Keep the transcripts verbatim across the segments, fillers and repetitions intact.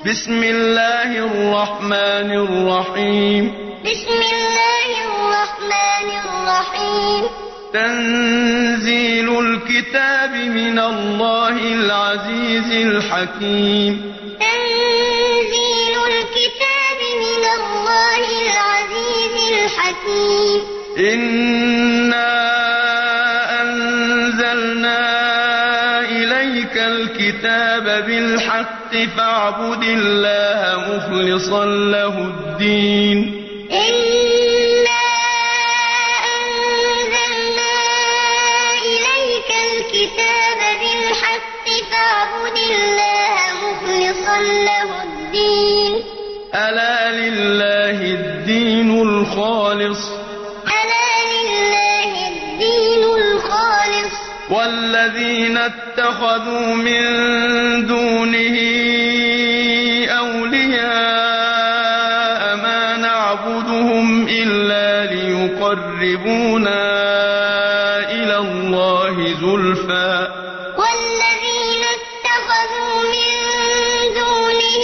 بسم الله الرحمن الرحيم بسم الله الرحمن الرحيم تنزيل الكتاب من الله العزيز الحكيم تنزيل الكتاب من الله العزيز الحكيم إنا أنزلنا إليك الكتاب بالحق فاعبد الله مخلصا له الدين إنا أنزلنا إليك الكتاب بالحق فاعبد الله مخلصا له الدين ألا لله الدين الخالص ألا لله الدين الخالص والذين اتخذوا من دونه أولياء ما نعبدهم إلا ليقربونا إلى الله زلفى والذين اتخذوا من دونه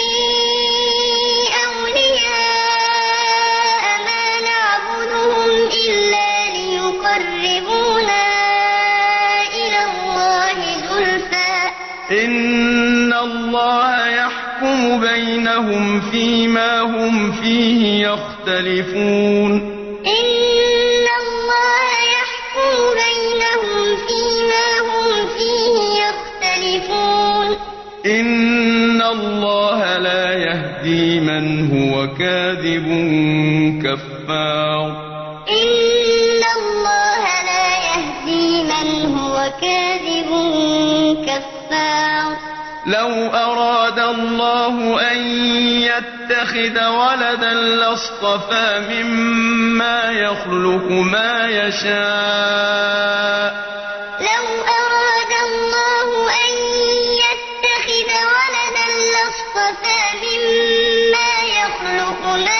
أولياء ما نعبدهم إلا ليقربونا إلى الله زلفى إن الله يحكم بينهم فيما هم فيه يختلفون إن الله يحكم بينهم فيما هم فيه يختلفون إن الله لا يهدي من هو كاذب كفار إن الله لا يهدي من هو كاذب كفار لو أراد الله أن يتخذ ولدا لاصطفى مما يخلق ما يشاء لو أراد الله أن يتخذ ولدا لاصطفى مما يخلق ما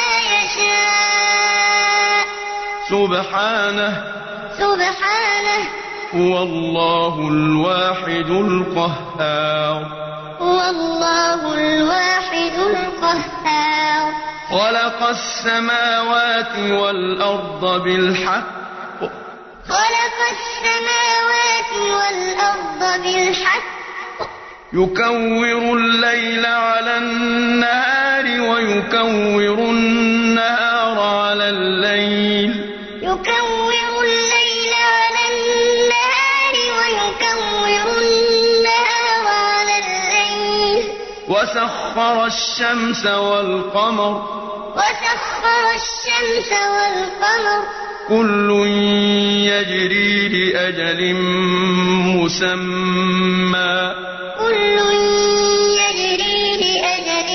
يشاء سبحانه سبحانه هو الله الواحد القهار هو الله الواحد القهار خلق السماوات والأرض بالحق خلق السماوات والأرض بالحق يكور الليل على النهار ويكور النهار على الليل يكور الليل على النهار ويكور النهار على الليل وسخر الشمس والقمر وسخر الشمس والقمر كل يجري لأجل مسمى كل يجري لأجل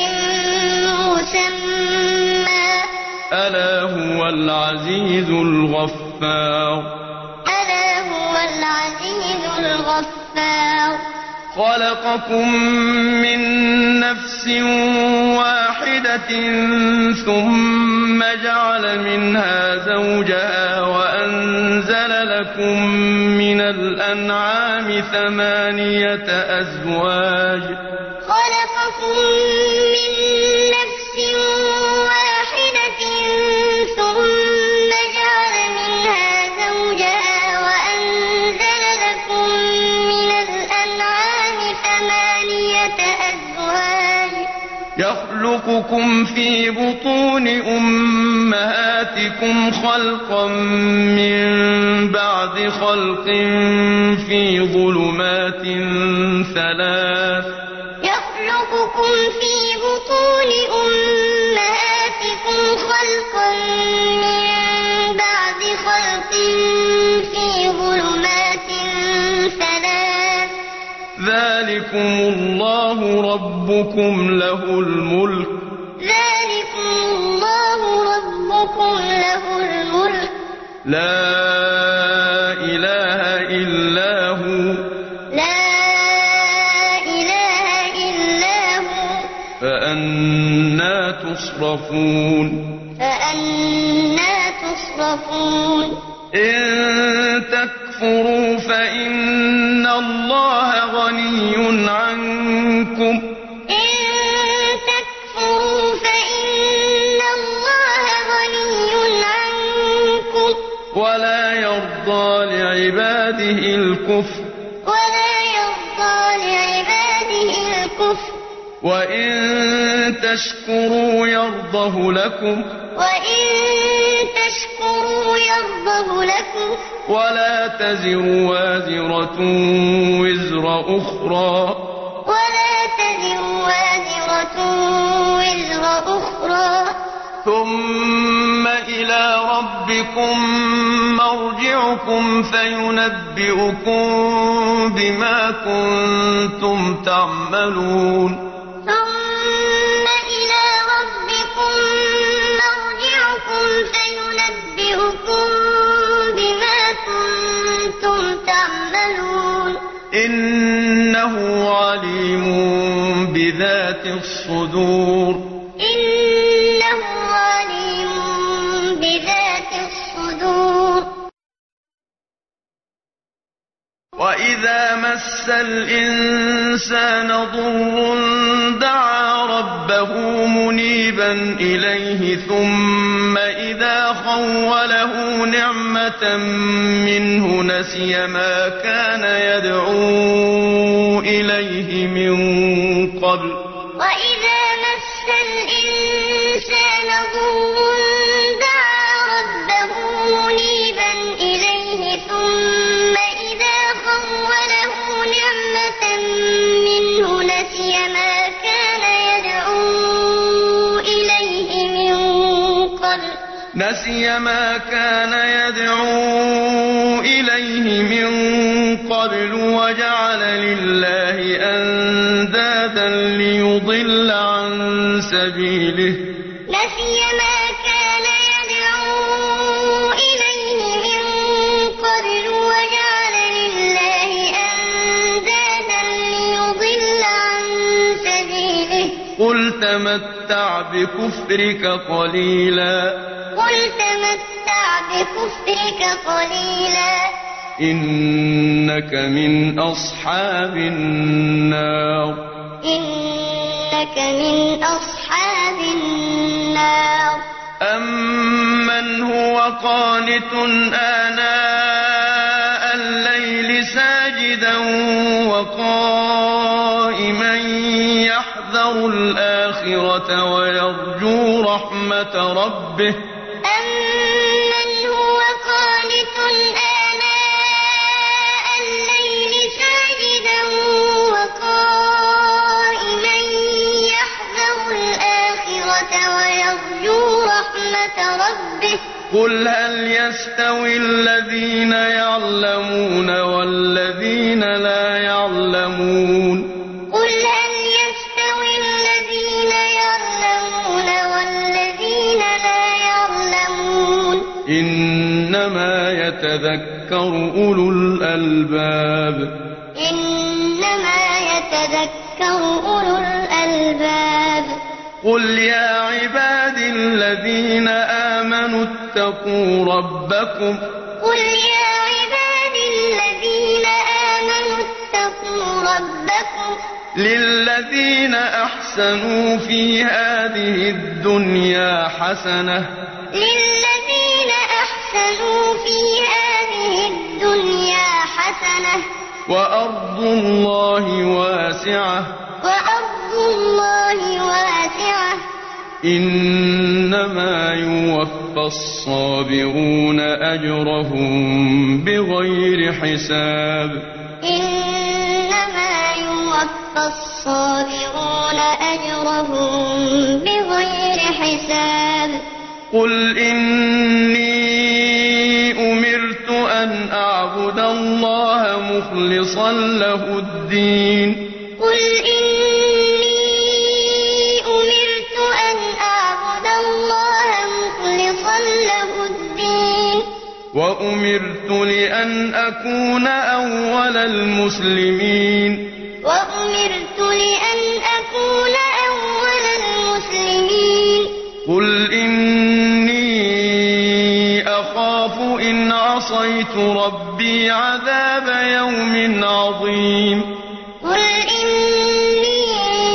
مسمى ألا هو العزيز الغفار ألا هو العزيز الغفار خلقكم من نفس واحدة ثم جعل منها زوجها وأنزل لكم من الأنعام ثمانية أزواج خلقكم من نفس واحدة ثم جعل منها زوجها وأنزل لكم من الأنعام ثمانية أزواج يخلقكم في بطون أمهاتكم خلقا من بعد خلق في ظلمات ثلاث يخلقكم في بطون أمهاتكم خلقا من بعد خلق في ظلمات ثلاث ذلكم الله ربكم له الملك ذلكم الله ربكم له الملك لا إله إلا هو لا إله إلا هو فأنا تصرفون فأنا تصرفون إن تكفروا فإن الله غني عنكم إن تكفروا لعباده الكفر ولا يرضى لعباده الكفر وإن تشكروا يرضه لكم وإن تشكروا يرضه لكم ولا تزر وازرة وزر أخرى ولا تزر وازرة وزر أخرى ثم إلى ربكم مرجعكم فينبئكم بما كنتم تعملون ثم إلى ربكم مرجعكم فينبئكم بما كنتم تعملون إنه عليم بذات الصدور إنه عليم بذات الصدور وإذا مس الإنسان ضر دعا ربه منيبا إليه ثم إذا خوله نعمة منه نسي ما كان يدعو إليه من قبل وإذا مس الإنسان ضر دعا ربه منيبا إليه ثم إذا خوله نعمة منه نسي ما كان يدعو إليه من قبل نسي ما كان يدعو إليه من قبل وجعل لله أندادا ليضل عن سبيله نسي ما كان يدعو إليه من قبل وجعل لله أندادا ليضل عن سبيله قل تمتع بكفرك قليلا قل تمتع بكفرك قليلا إنك من أصحاب النار إنك من أصحاب النار أمن هو قانت آناء الليل ساجدا وقائما يحذر الآخرة ويرجو رحمة ربه أمن هو قانت آناء الليل ساجدا وقائما يحذر الآخرة ويرجو رحمة ربه قل هل يستوي الذين يعلمون والذين لا يعلمون قل هل يستوي الذين يعلمون والذين لا يعلمون إنما يتذكر أولو الألباب إنما يتذكر أولو الألباب قل يا عباد الذين آمنوا اتقوا ربكم قل يا عباد الذين آمنوا اتقوا ربكم للذين أحسنوا في هذه الدنيا حسنة للذين أحسنوا في هذه الدنيا حسنة وأرض الله واسعة وأرض الله واسعة إنما يوفى الصابرون أجرهم بغير حساب إنما يوفى الصابرون أجرهم بغير حساب قل إني أمرت أن أعبد الله مخلصا له الدين قل إني أمرت أن أعبد الله مخلصا له الدين وأمرت لأن أكون أول المسلمين وأمرت لأن أكون أول المسلمين قل إني أخاف إن عصيت ربي عذاب يوم عظيم قل إني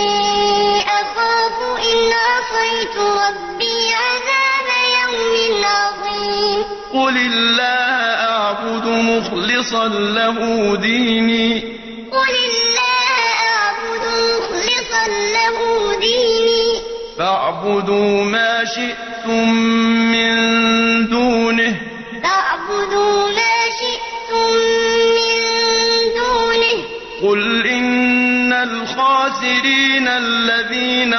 أخاف إن عصيت ربي عذاب يوم عظيم قل الله أعبد مخلصا مخلصا له ديني قل الله أعبد مخلصا له ديني فاعبدوا ما شئتم من دونه فاعبدوا ما شئتم من دونه قل إن الخاسرين الذين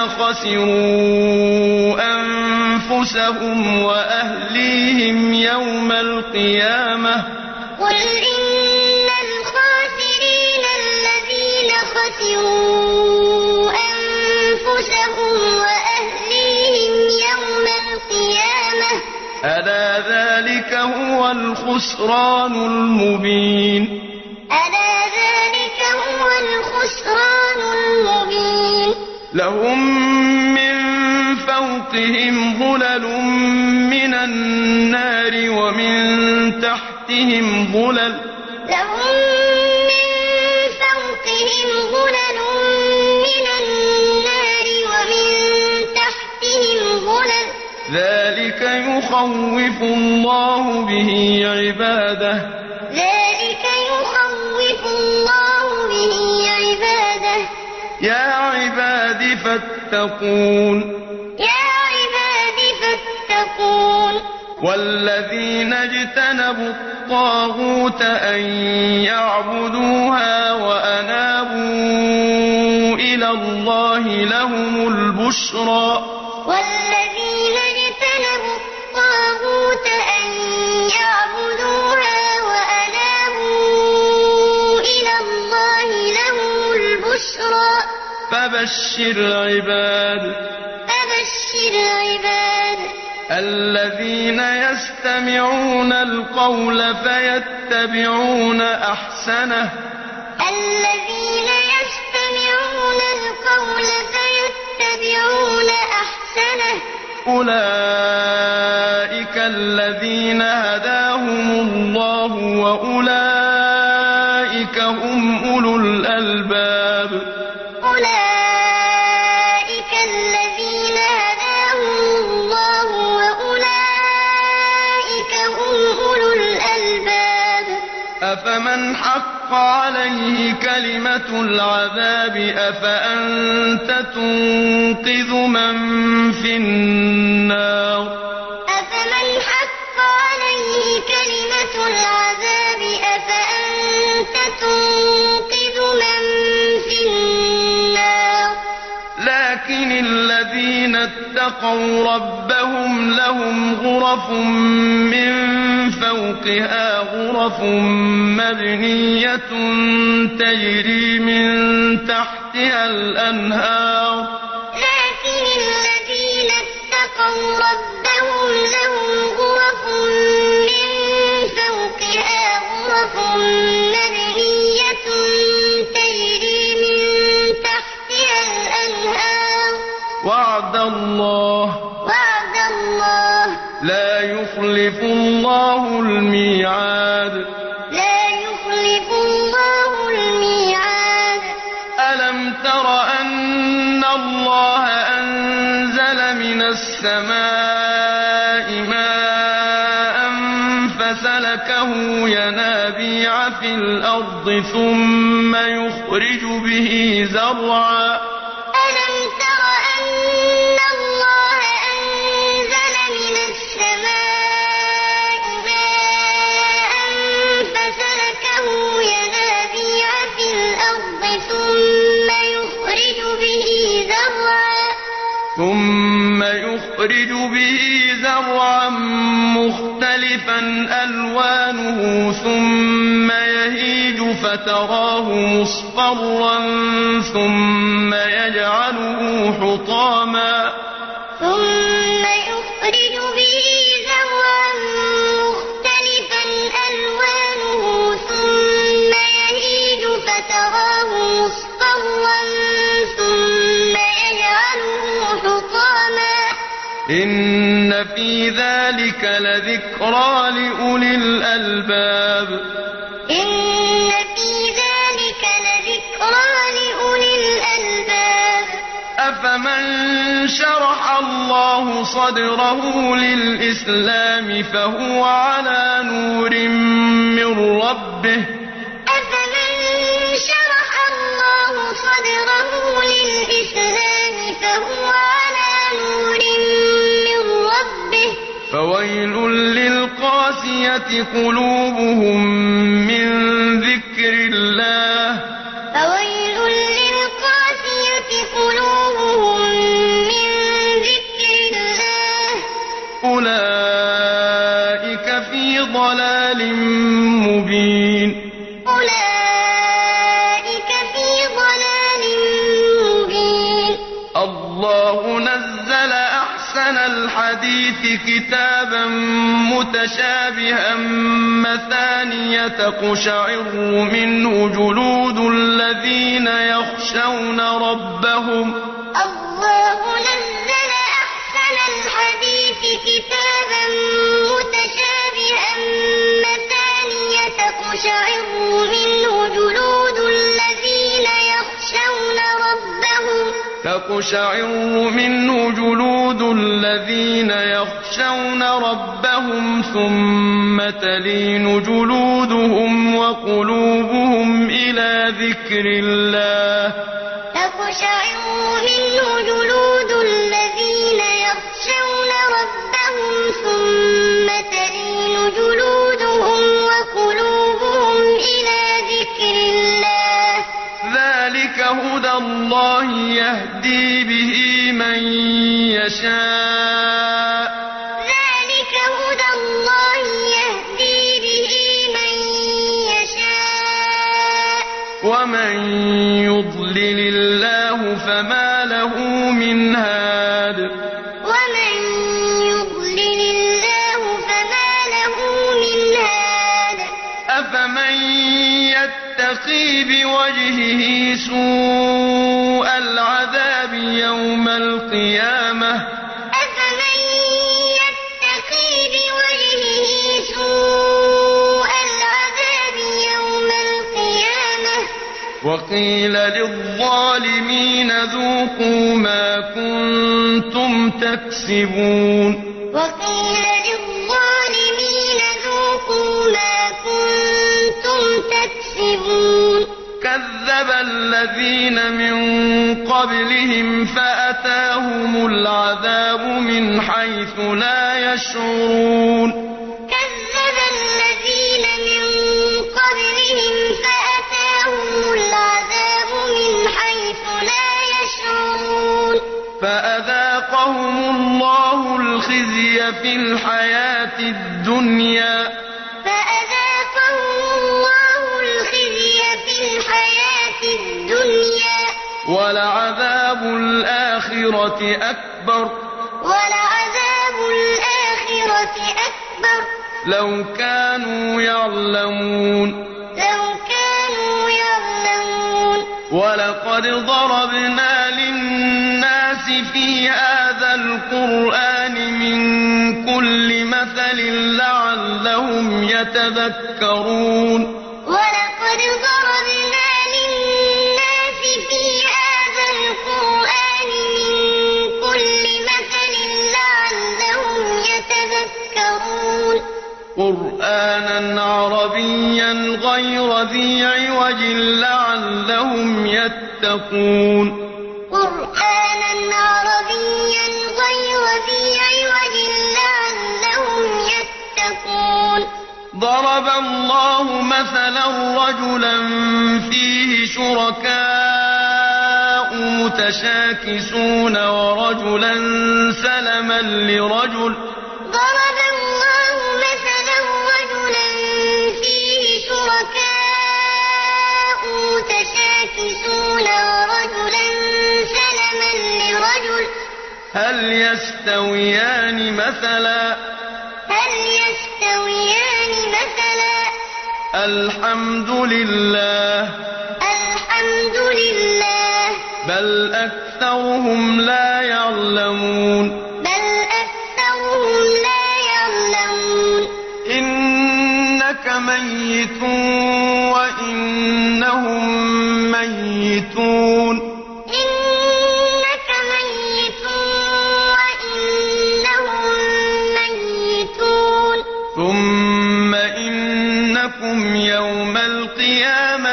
خسروا أنفسهم وأهليهم يوم القيامة قل إن الخاسرين الذين خسروا أنفسهم وأهليهم يوم القيامة ألا ذلك هو الخسران المبين ألا ذلك هو الخسران المبين لهم من فوقهم ظلل من النار ومن تحتهم ظلل لهم من فوقهم ظلل من النار ومن تحتهم ظلل ذلك يخوف الله به عباده ذلك يخوف الله به عباده يا عباد فاتقون يا عباد فاتقون والذين اجتنبوا الطاغوت أن يعبدوها وأنابوا إلى الله لهم البشرى والذين اجتنبوا الطاغوت أن يعبدوها وأنابوا إلى الله لهم البشرى فبشر عباد فبشر عباد الذين يستمعون القول فيتبعون أحسنه الذين يستمعون القول فيتبعون أحسنه أولئك الذين هداهم الله وأولئك هم أولو الألباب أولئك الذين هداهم الله وأولئك هم أولو الألباب أفمن حق عليه كلمة العذاب أفأنت تنقذ من في النار أفمن حق عليه كلمة العذاب أفأنت تنقذ من في النار لكن الذين اتقوا ربهم لهم غرف من فوقها غرف مبنية تجري من تحتها الأنهار لكن الذين اتقوا ربهم لهم غرف من فوقها غرف مبنية تجري من تحتها الأنهار وعد الله وعد الله لا يخلف الله الميعاد لا يخلف الله الميعاد ألم تر أن الله أنزل من السماء ماء فسلكه ينابيع في الأرض ثم يخرج به زرعا ألم تر أن الله أنزل من السماء ماء فسلكه ينابيع في الأرض ثم يخرج به زرعا ثم يخرج به زرعا مختلفا ألوانه ثم يهيج فتراه مصفرا ثم يجعله حطاما ثم يخرج به زرعا مختلفا ألوانه ثم يهيج فتراه مصفرا ثم يجعله حطاما إن في ذلك لذكرى لأولي الألباب إن في ذلك لذكرى لأولي الألباب أفمن شرح الله صدره للإسلام فهو على نور من ربه أفمن شرح الله صدره للإسلام فهو على نور من ربه فويل للقاسية قلوبهم من ذكر الله فويل للقاسية قلوبهم من ذكر الله أولئك في ضلال مبين أولئك في ضلال مبين الله نزل أحسن الحديث كتابا متشابها مثانية تقشعر منه جلود الذين يخشون ربهم الله نزل أحسن الحديث كتابا متشابها مثانية تقشعر منه جلود الذين يخشون ربهم تقشعر منه جلود الذين يخشون ربهم ثم تلين جلودهم وقلوبهم إلى ذكر الله تقشعر منه جلود الذين يخشون ربهم ثم تلين جلودهم وقلوبهم إلى ذكر الله ذلك هدى الله يهدي به من يشاء ذلك هدى الله يهدي به من يشاء ومن يضلل الله فما له من هاد ومن يضلل الله فما له من هاد أفمن يتقي بوجهه سوء العذاب يوم القيامة أفمن يتقي بوجهه سوء العذاب يوم القيامة وقيل للظالمين ذوقوا ما كنتم تكسبون وقيل للظالمين ذوقوا ما كنتم تكسبون كذب الذين من قبلهم فأتاهم العذاب من حيث لا يشعرون كذب الذين من قبلهم فأتاهم العذاب من حيث لا يشعرون فأذاقهم الله الخزي في الحياة الدنيا فأذاقهم الله الخزي في الحياة الدنيا ولعذاب الآخرة أكبر ولعذاب الآخرة أكبر لو كانوا يعلمون لو كانوا يعلمون ولقد ضربنا للناس في هذا القرآن من كل مثل لعلهم يتذكرون ولقد ضربنا للناس في هذا القرآن من كل مثل لعلهم يتذكرون قرآنا عربيا غير ذي عوج لعلهم يتقون قرآنا عربيا غير ذي عوج لعلهم يتقون ضرب الله مثلا رجلا فيه شركاء متشاكسون ورجلا سلما لرجل ضرب الله مثلا رجلا فيه شركاء متشاكسون ورجلا سلما لرجل هل يستويان مثلا هل يستويان مثلا الحمد لله الحمد لله بل أكثرهم لا يعلمون بل أكثرهم لا يعلمون إنك ميت وإنهم ميتون إنك ميت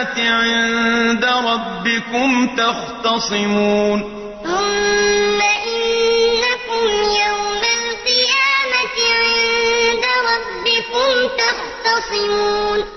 القيامة عند ربكم تختصمون ثم إنكم يوم القيامة عند ربكم تختصمون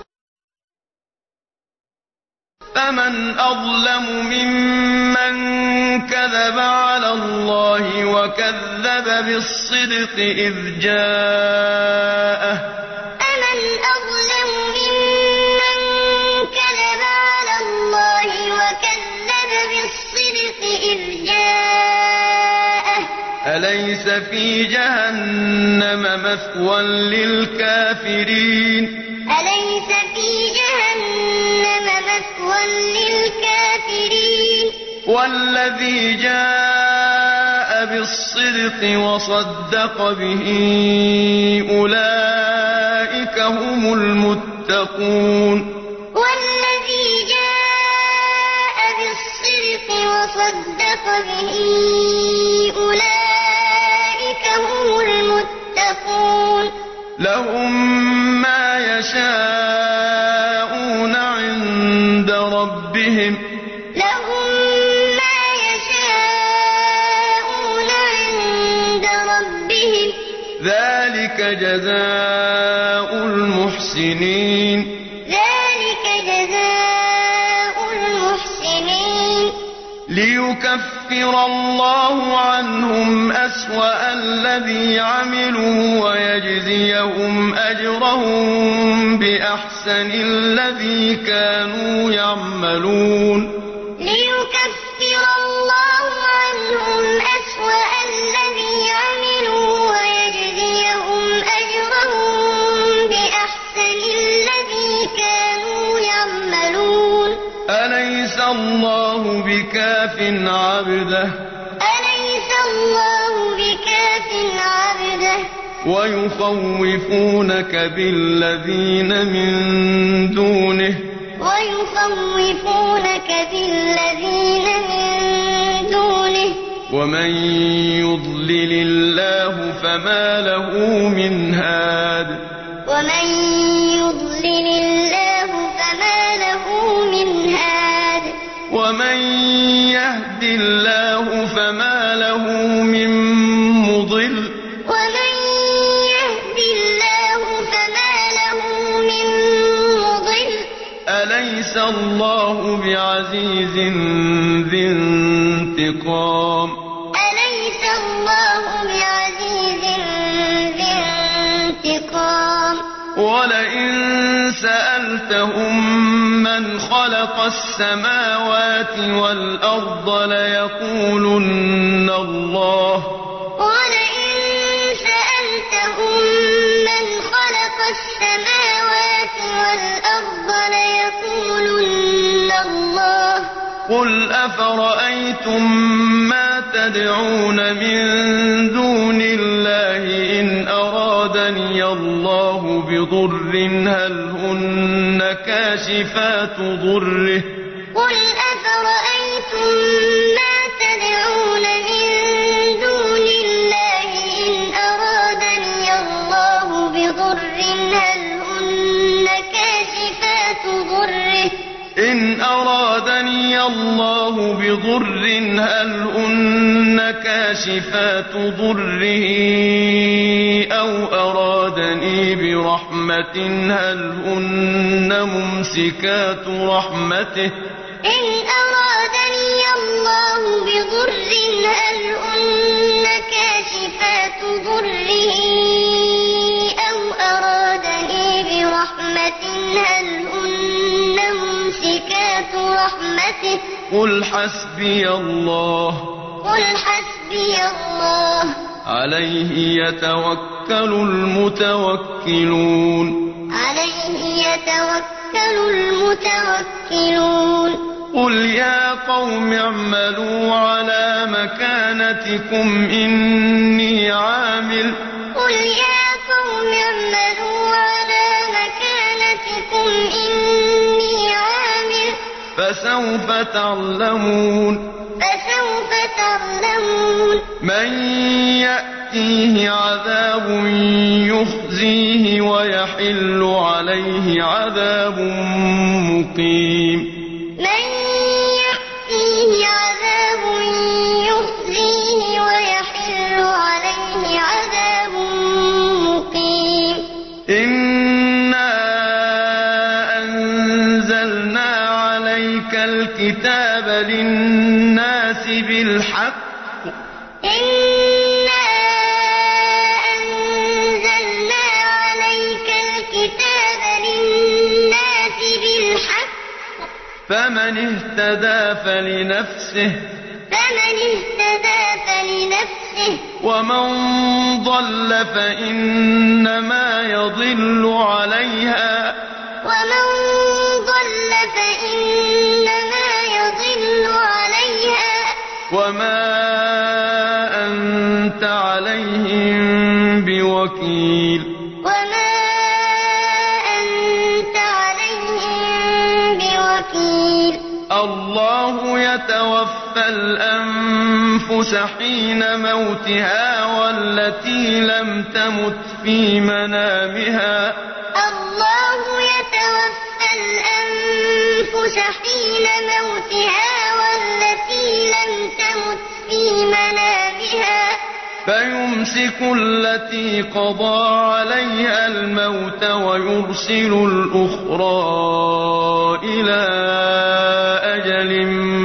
فمن أظلم ممن كذب على الله وكذب بالصدق إذ جاءه فمن أظلم ممن كذب على الله وكذب بالصدق إذ جاءه أليس في جهنم مثوى للكافرين أليس في جهنم مثوى للكافرين والذي جاء بالصدق وصدق به أولئك هم المتقون والذي جاء بالصدق وصدق به أولئك هم المتقون لهم ما يشاءون عند ربهم لهم ما يشاءون عند ربهم ذلك جزاء المحسنين ذلك جزاء المحسنين ليكفر الله عنهم أسوأ الذي عملوا ويجزيهم أجرهم بأحسن الذي كانوا يعملون ليكفر الله عنهم أسوأ الذي عملوا ويجزيهم أجرهم بأحسن الذي كانوا يعملون أليس الله بكاف عبده أليس الله بكاف عبده ويخوفونك بالذين من دونه ويخوفونك بالذين من دونه ومن يضلل الله فما له من هاد ومن يضلل الله فما له من هاد ومن يهد الله فما له من مضل ومن يهد الله فما له من مضل أليس الله بعزيز ذي انتقام أليس الله بعزيز ذي انتقام ولئن سألتهم من خلق السماوات والأرض ليقولن الله ولئن سألتهم من خلق السماوات والأرض ليقولن الله قل أفرأيتم ما تدعون من دون الله إن أرادني الله بضر هل هن كاشفات ضره قل أفرأيتم ما تدعون من دون الله إن أرادني الله بضر هل هن كاشفات ضره إن أرادني الله بضر هل هن كاشفات ضره أو أرادني برحمة هل هن ممسكات رحمته إن أرادني الله بضر هل هن كاشفات ضره أو أرادني برحمة هل هن ممسكات رحمته قل حسبي الله قل حسبي الله عليه يتوكل المتوكلون عليه يتوكل المتوكلون قل يا قوم اعملوا على مكانتكم إني عامل قل يا قوم اعملوا على مكانتكم إني عامل فسوف تعلمون فسوف تعلمون من يأتيه عذاب يخزيه ويحل عليه عذاب مقيم من يأتيه عذاب يخزيه ويحل عليه عذاب مقيم إنا أنزلنا عليك الكتاب للناس بالحق إنا أنزلنا عليك الكتاب للناس بالحق فمن اهتدى فلنفسه فمن اهتدى فلنفسه ومن ضل فإنما يضل عليها ومن ضل فإنما يضل عليها وما أنت عليهم بوكيل وما أنت عليهم بوكيل الله يتوفى الأنفس حين موتها والتي لم تمت في منامها الله يتوفى الأنفس حين موتها والتي لم تمت في منامها فيمسك التي قضى عليها الموت ويرسل الأخرى إلى أجل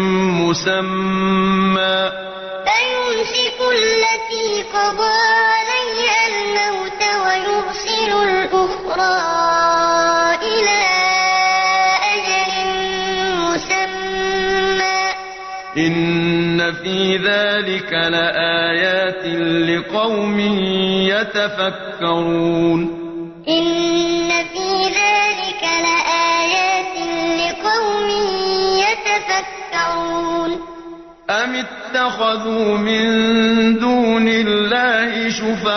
مسمى فيمسك التي قضى عليها الموت ويرسل الأخرى إلى أجل مسمى إن في ذلك لآيات لقوم يتفكرون إن في ذلك لآيات لقوم يتفكرون أم اتخذوا من دون الله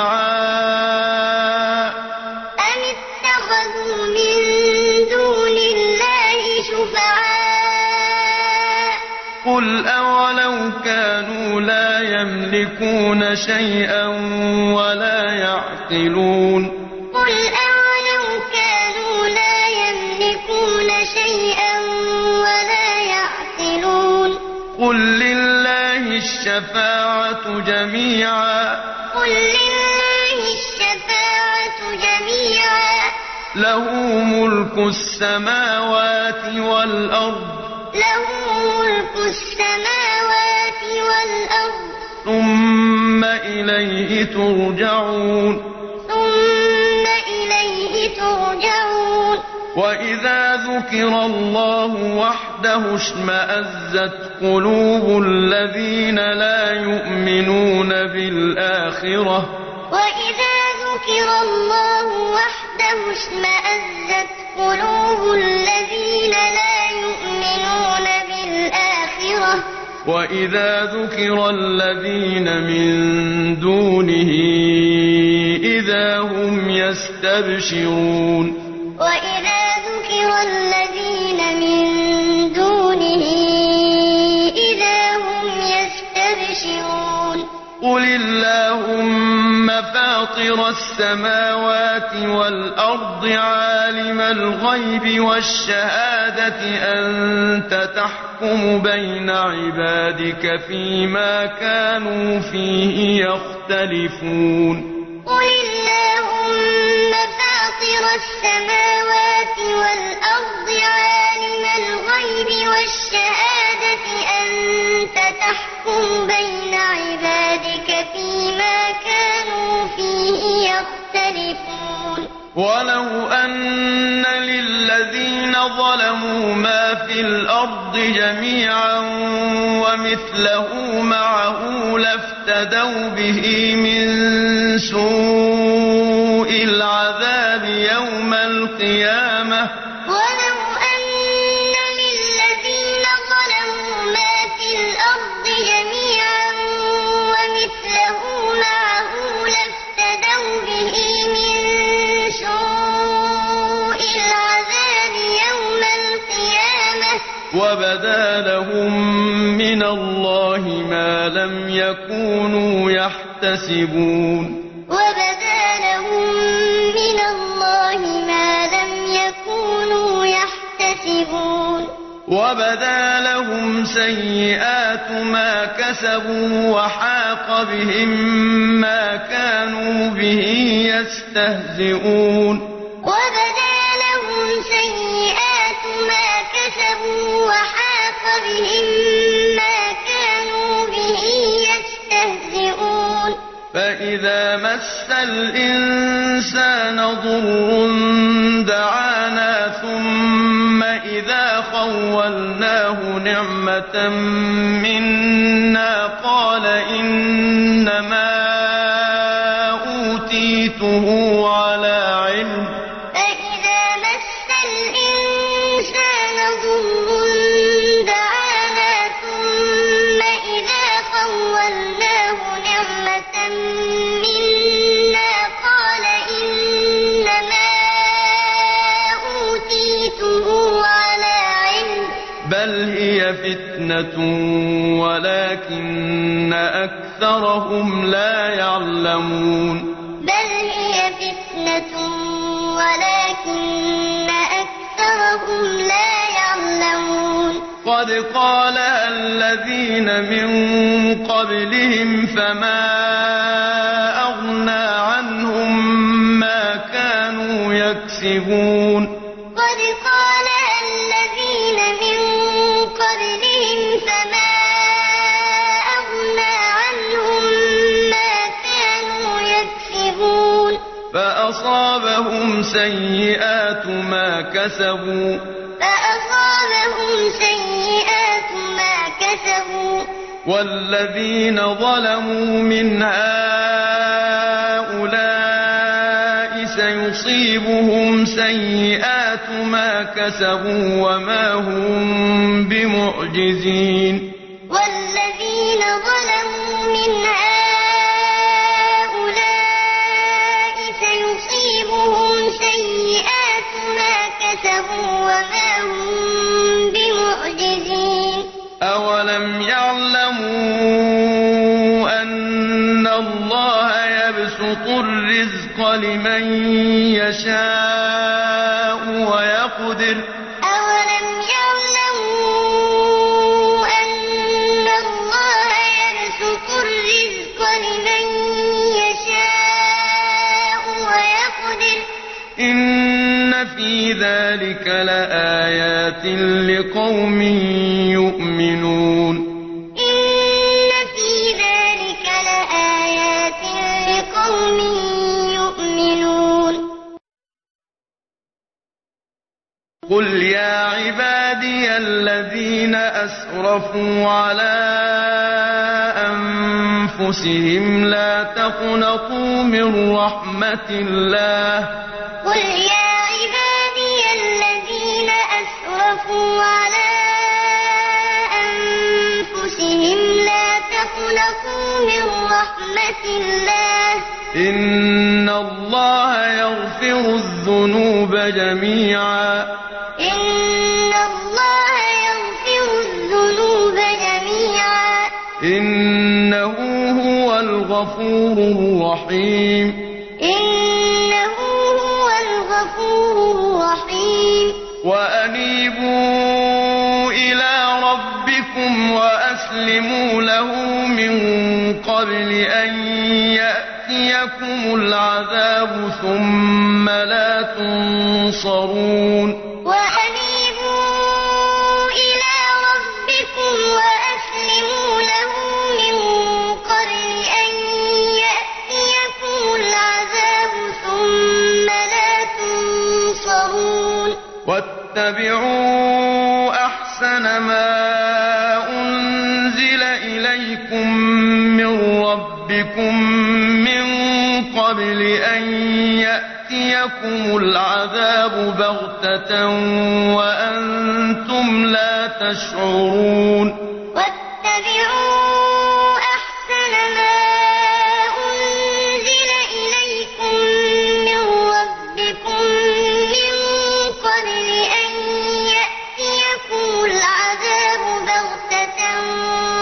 شفعاء أم اتخذوا من دون الله شفعاء قل أولو كانوا لا يملكون شيئا ولا يعقلون قل أولو كانوا لا يملكون شيئا ولا يعقلون قل لله الشفاعة جميعا قل لله الشفاعة جميعا له ملك السماوات والأرض له ملك السماوات والأرض ثم إليه ترجعون ثم إليه ترجعون وإذا ذكر الله وحده اشمأزت قلوب الذين لا يؤمنون بالآخرة وإذا ذكر الله وحده اشمأزت قلوب الذين لا يؤمنون بالآخرة وإذا ذكر الذين من دونه إذا هم يستبشرون وإذا ذكر الذين من دونه إذا هم يستبشرون قل اللهم فاطر السماوات والأرض عالم الغيب والشهادة أنت تحكم بين عبادك فيما كانوا فيه يختلفون قل اللهم فاطر السماوات والأرض عالم الغيب والشهادة أنت تحكم بين عبادك فيما كانوا فيه يختلفون ولو أن للذين ظلموا ما في الأرض جميعا ومثله معه لافتدوا به من سوء العذاب يوم القيامة ولو أن للذين ظلموا ما في الأرض جميعا ومثله معه لافتدوا به من سوء العذاب يوم القيامة وبدا لهم من من الله ما لم يكونوا يحتسبون وبدا لهم من الله ما لم يكونوا يحتسبون وبدا لهم سيئات ما كسبوا وحاق بهم ما كانوا به يستهزئون وبدا لهم سيئات ما كسبوا وحاق بهم ما كانوا به يستهزئون فإذا مس الإنسان ضر دعانا ثم إذا خولناه نعمة منا قال إنما أوتيته على علم فإذا مس الإنسان ضر دعانا ثم إذا خولناه نعمة منا قال إنما أوتيته على علم بل هي فتنة ولكن أكثرهم لا يعلمون بل هي فتنة ولكن أكثرهم لا يعلمون قد قالها الذين من قبلهم فما أغنى عنهم ما كانوا يكسبون قد قالها الذين من قبلهم فما أغنى عنهم ما كانوا يكسبون فأصابهم سيئات ما كسبوا فأصابهم سيئات ما كسبوا والذين ظلموا من هؤلاء سيصيبهم سيئات ما كسبوا وما هم بمعجزين والذين ظلموا من هؤلاء سيصيبهم سيئات ما كسبوا وما هم بمعجزين أولم يعلموا أن الله يبسط الرزق لمن يشاء ويقدر أولم يعلموا أن الله يبسط الرزق لمن يشاء ويقدر إن في ذلك لآيات لقوم يؤمنون إن في ذلك لآيات لقوم يؤمنون قل يا عبادي الذين أسرفوا على أنفسهم لا تقنطوا من رحمة الله قل يا عبادي الذين أسرفوا على أنفسهم لا تقنطوا من رحمة الله إن الله يغفر الذنوب جميعا إن الله يغفر الذنوب جميعا إنه هو الغفور الرحيم إنه هو الغفور الرحيم وأنيبوا إلى ربكم وأسلموا له من قبل أن يأتيكم العذاب ثم لا تنصرون وأنيبوا إلى ربكم وأسلموا له من قبل أن يأتيكم العذاب ثم لا تنصرون واتبعوا أحسن ما أنزل إليكم من ربكم من قبل أن يأتيكم العذاب بغتة وأنتم لا تشعرون واتبعوا أحسن ما أنزل إليكم من ربكم من قبل أن يأتيكم العذاب بغتة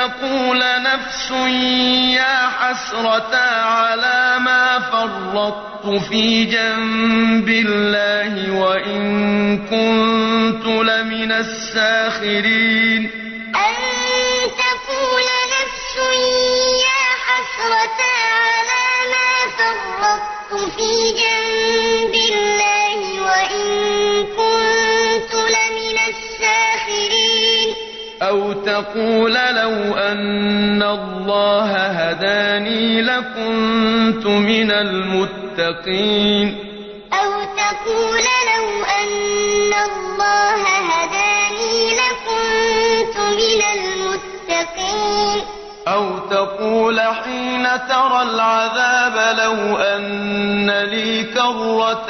تقول نفس يا حسرتا على ما فرطت في جنب الله وإن كنت لمن الساخرين أن تقول نفس يا حسرتا على ما فرطت في جنب الله وإن كنت لمن الساخرين أو تقول لو أن الله هداني لكنت من المتقين أو تقول لو أن الله هداني لكنت من المتقين أو تقول حين ترى العذاب لو أن لي كرة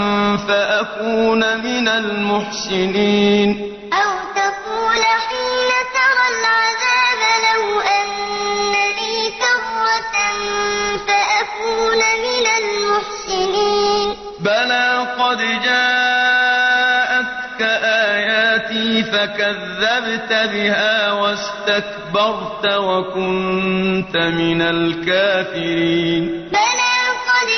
فأكون من المحسنين أو تقول حين ترى العذاب لو أن لي كرة فأكون من المحسنين بلى قد جاءتك آياتي فكذبت بها واستكبرت وكنت من الكافرين بلى قد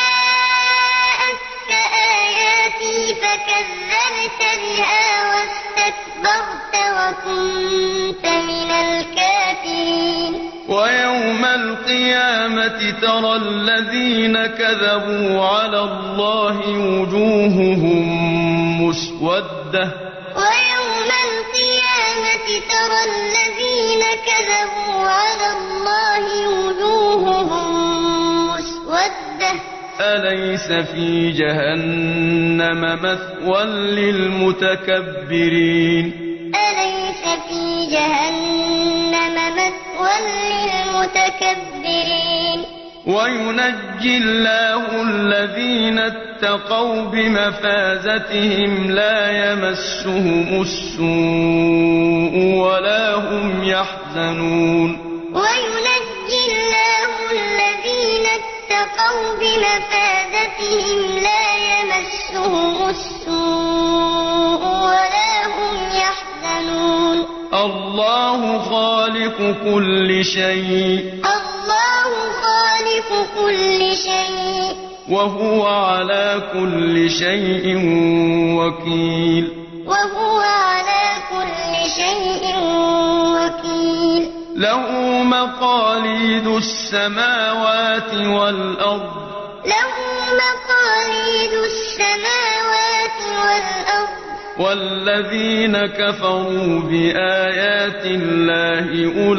جاءتك آياتي فكذبت بها واستكبرت وكنت من الكافرين ويوم القيامة ترى الذين كذبوا على الله وجوههم مسودة ويوم القيامة ترى الذين كذبوا على الله وجوههم مسودة أليس في جهنم مثوى للمتكبرين أليس في جهنم مثوى للمتكبرين وينجي الله الذين اتقوا بمفازتهم لا يمسهم السوء ولا هم يحزنون وينجي الله الذين اتقوا بمفازتهم لا يمسهم السوء ولا هم يحزنون الله خالق كل شيء الله خالق كل شيء وهو على كل شيء وكيل وهو على كل شيء وكيل له مقاليد السماوات والأرض له مقاليد السماوات والأرض والذين كفروا بآيات الله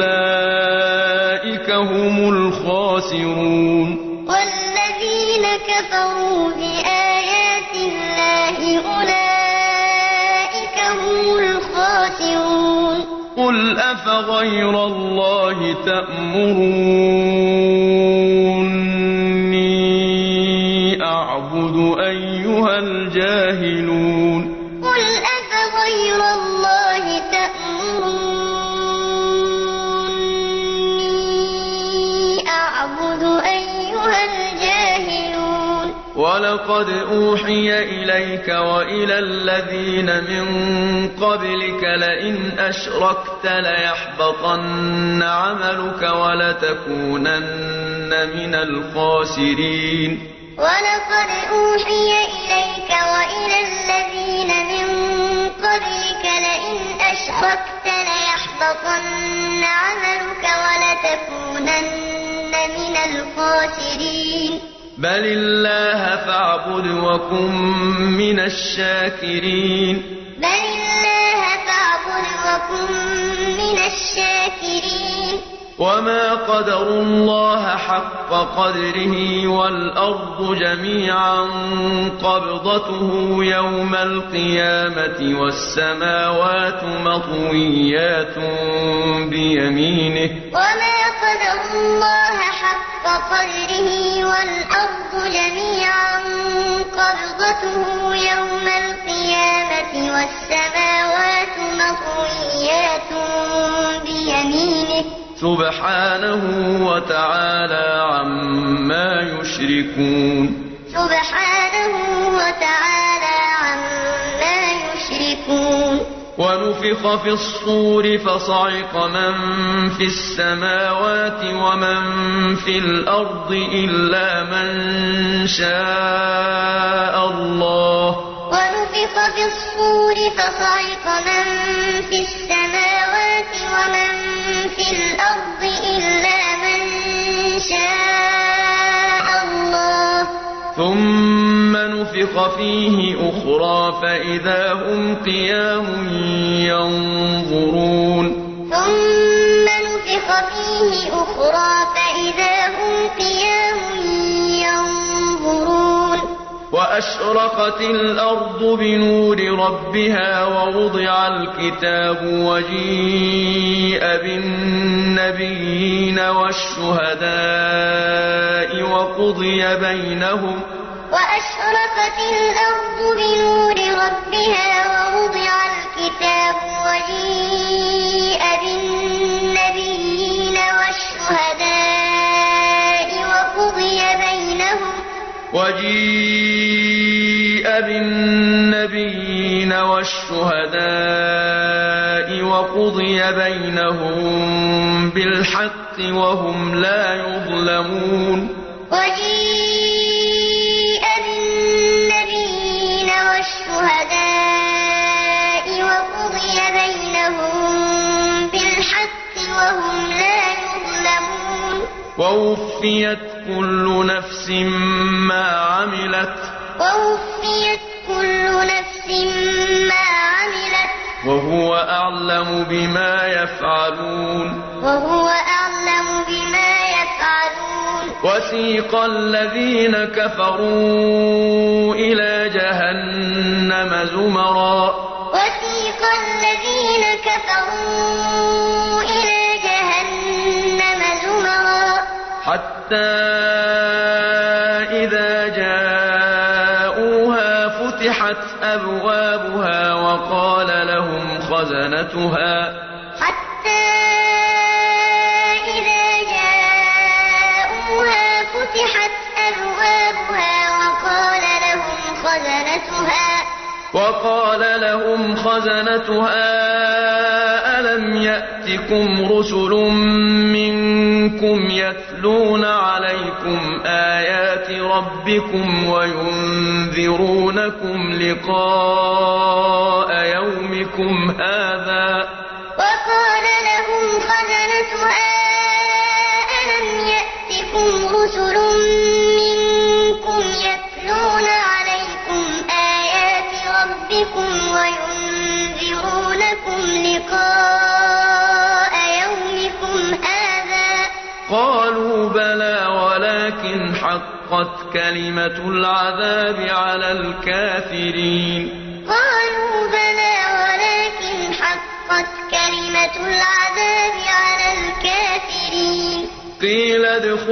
أولئك هم الخاسرون والذين كفروا بآيات الله أولئك هم الخاسرون قل أفغير الله تأمروني أعبد أيها الجاهلون قل أفغير الله تأمروني أعبد أيها الجاهلون ولقد أوحي إليك وإلى الذين من قبلك لئن أشركت ليحبطن عملك ولتكونن من الخاسرين ولقد أوحي إليك وإلى الذين من قبلك لئن أشركت ليحبطن عملك ولتكونن من الخاسرين بل الله فاعبد وكن من الشاكرين بل الله فاعبد وكن من الشاكرين وما قدروا الله حق قدره والأرض جميعا قبضته يوم القيامة والسماوات مطويات بيمينه وما قدروا الله حق قدره والأرض جميعا قبضته يوم القيامة والسماوات مطويات بيمينه سبحانه وتعالى عما يشركون سبحانه وتعالى عما يشركون ونفخ ونفخ في الصور فصعق من في السماوات ومن في الأرض إلا من شاء الله ونفخ في الصور فصعق من في السماوات ومن في الأرض إلا من شاء الله ثم نفخ فيه أخرى فإذا هم قيام ينظرون ثم نفخ فيه أخرى فإذا هم قيام ينظرون وأشرقت الأرض بنور ربها ووضع الكتاب وجيء بالنبيين والشهداء وقضي بينهم وأشرقت الأرض بنور ربها ووضع الكتاب وجيء بالنبيين والشهداء وقضي بينهم وجيء بالنبيين والشهداء وقضي بينهم بالحق وهم لا يظلمون وجيء بالنبيين والشهداء وقضي بينهم بالحق وهم لا يظلمون ووفيت كل نفس ما عملت ووفيت كل نفس ما عملت وهو أعلم بما يفعلون وهو أعلم بما يفعلون وسيق الذين كفروا إلى جهنم زمرا وسيق الذين كفروا إلى جهنم زمرا حتى إذا جاءوها فتحت أبوابها وقال لهم خزنتها حتى إذا جاءوها فتحت أبوابها وقال لهم خزنتها وقال لهم خزنتها ألم يأتكم رسل منكم يتلون عليكم آيات ربكم وينذرونكم لقاء يومكم هذا وقال لهم خزنتها ألم يأتكم رسل منكم يتلون عليكم آيات ربكم وينذرونكم لقاء يومكم هذا قالوا بلى ولكن حقت كلمة العذاب على الكافرين قالوا بلى ولكن حقت كلمة العذاب على الكافرين قيل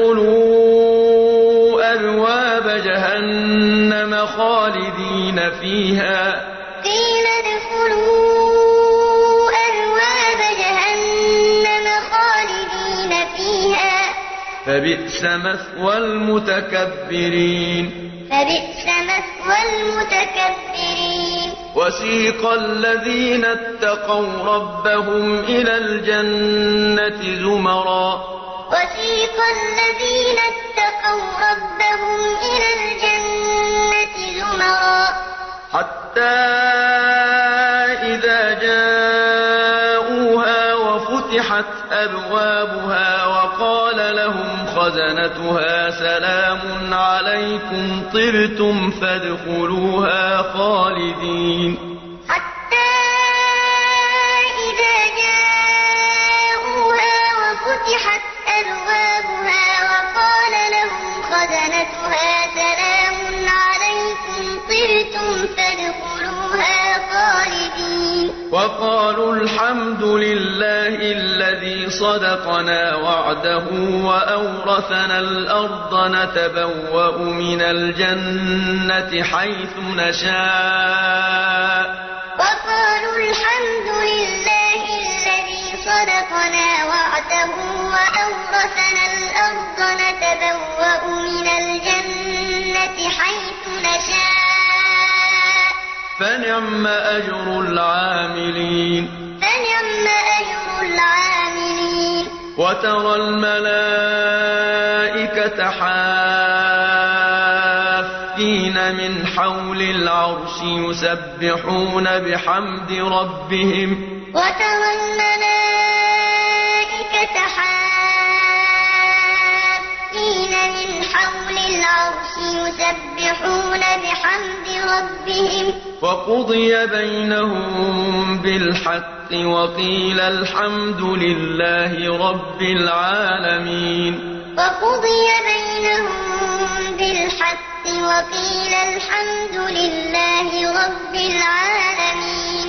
ادخلوا أبواب جهنم خالدين فيها قيل ادخلوا أبواب جهنم خالدين فيها فبئس مثوى المتكبرين فبئس مثوى المتكبرين وسيق الذين اتقوا ربهم إلى الجنة زمرا وسيق الذين اتقوا ربهم إلى الجنة زمرا حتى إذا جاءوها وفتحت أبوابها وقال لهم خزنتها سلام عليكم طبتم فادخلوها خالدين حتى إذا جاءوها وفتحت أبوابها وقال لهم خزنتها سلام عليكم طبتم فادخلوها خالدين وقالوا الحمد لله الذي صدقنا وعده وأورثنا الأرض نتبوأ من الجنة حيث نشاء وقالوا الحمد لله الذي صدقنا وعده وأورثنا الأرض نتبوأ من الجنة حيث نشاء فنعم أجر العاملين فنعم أجر العاملين وترى الملائكة حافين من حول العرش يسبحون بحمد ربهم وترى الملائكة حافين من حول العرش يسبحون بحمد ربهم وقضي بينهم بالحق وقيل الحمد لله رب العالمين وقضي بينهم بالحق وقيل الحمد لله رب العالمين